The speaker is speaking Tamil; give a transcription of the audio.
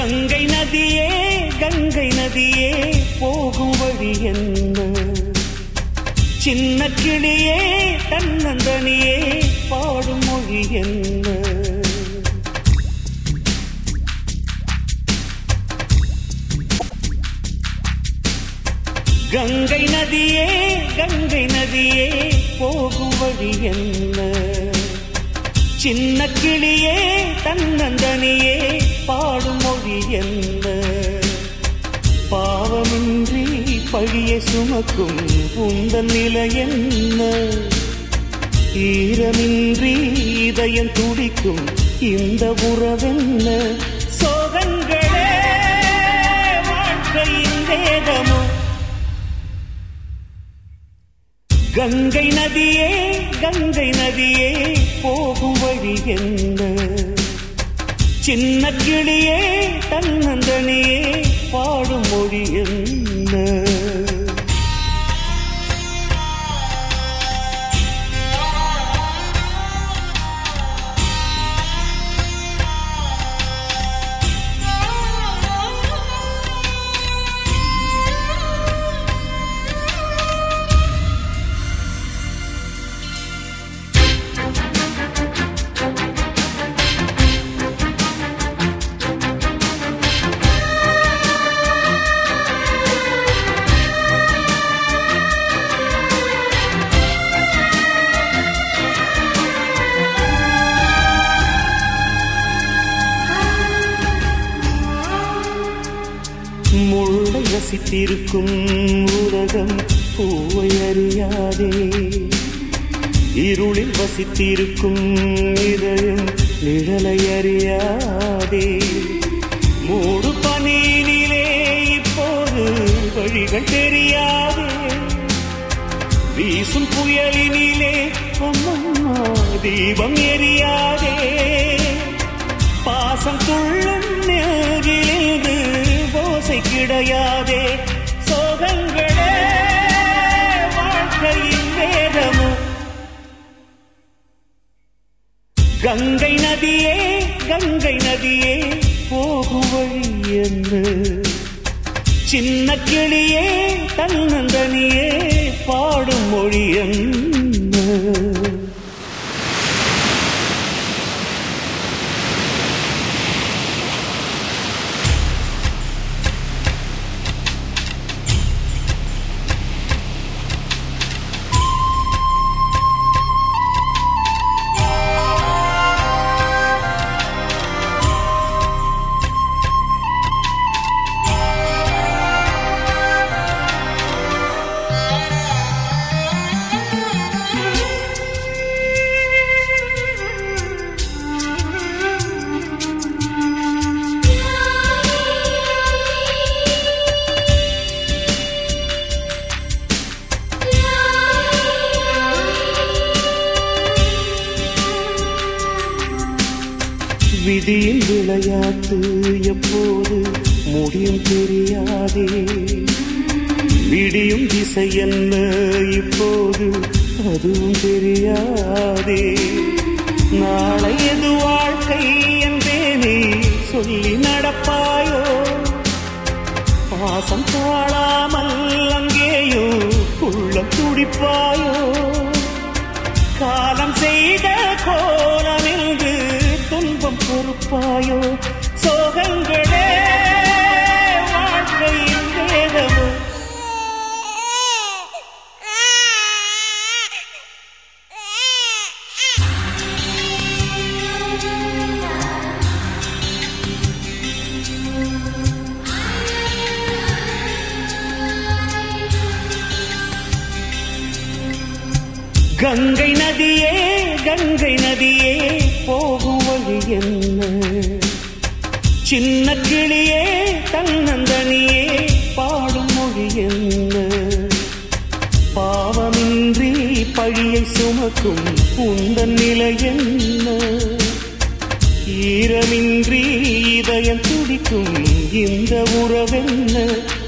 கங்கை நதியே கங்கை நதியே போகும் வழி என்ன? சின்ன கிளியே தன்னந்தனியே பாடும் மொழி என்ன? கங்கை நதியே கங்கை நதியே போகும் வழி என்ன? சின்ன கிளியே தன்னந்தனியே பாடும் மொழி என்ன? பாவமின்றி பழியை சுமக்கும் உந்தன் நிலை என்ன? ஈரமின்றி இதயம் துடிக்கும் இந்த உறவென்ன? சோகங்களே வாழ்க்கையின் வேதமோ? கங்கை நதியே கங்கை நதியே போகும் வழி என்ன? சின்ன கிளியே தன்னந்தனியே பாடும் மொழி என்ன? முள்ளை ரசித்திருக்கும் உலகம் பூவை அறியாதே, இருளில் வசித்திருக்கும் இதயம் நிழலை அறியாதே. மூடு பனியினிலே இப்போது வழிகள் தெரியாதே, வீசும் புயலினிலே அம்மம்மா தீபம் எரியாதே. பாசம் துள்ளும் நெஞ்சிலிருந்து ஓசை கிடையாதே. சோகங்களே வாழ்க்கையின் வேதமோ? கங்கை நதியே கங்கை நதியே போகும் வழி என்ன? சின்ன கிளியே தன்னந்தனியே பாடும் மொழி என்ன? விதியின் விளையாட்டு எப்போது முடியும் தெரியாதே. விடியும் திசை என்ன இப்போது அதுவும் தெரியாதே. நாளை எது வாழ்க்கை என்றே நீ சொல்லி நடப்பாயோ? பாசம் தாழாமல் அங்கேயோ உள்ளம் துடிப்பாயோ? காலம் செய்த கோலம் என்று துன்பம் பொறுப்பாயோ? சோகங்களே வாழ்க்கையின் வேதமோ? கங்கை நதியே கங்கை நதியே போகும் வழி என்ன? சின்ன கிளியே தன்னந்தனியே பாடும் மொழி என்ன? பாவமின்றி பழியை சுமக்கும் உந்தன் நிலை என்ன? ஈரமின்றி இதயம் துடிக்கும் இந்த உறவென்ன?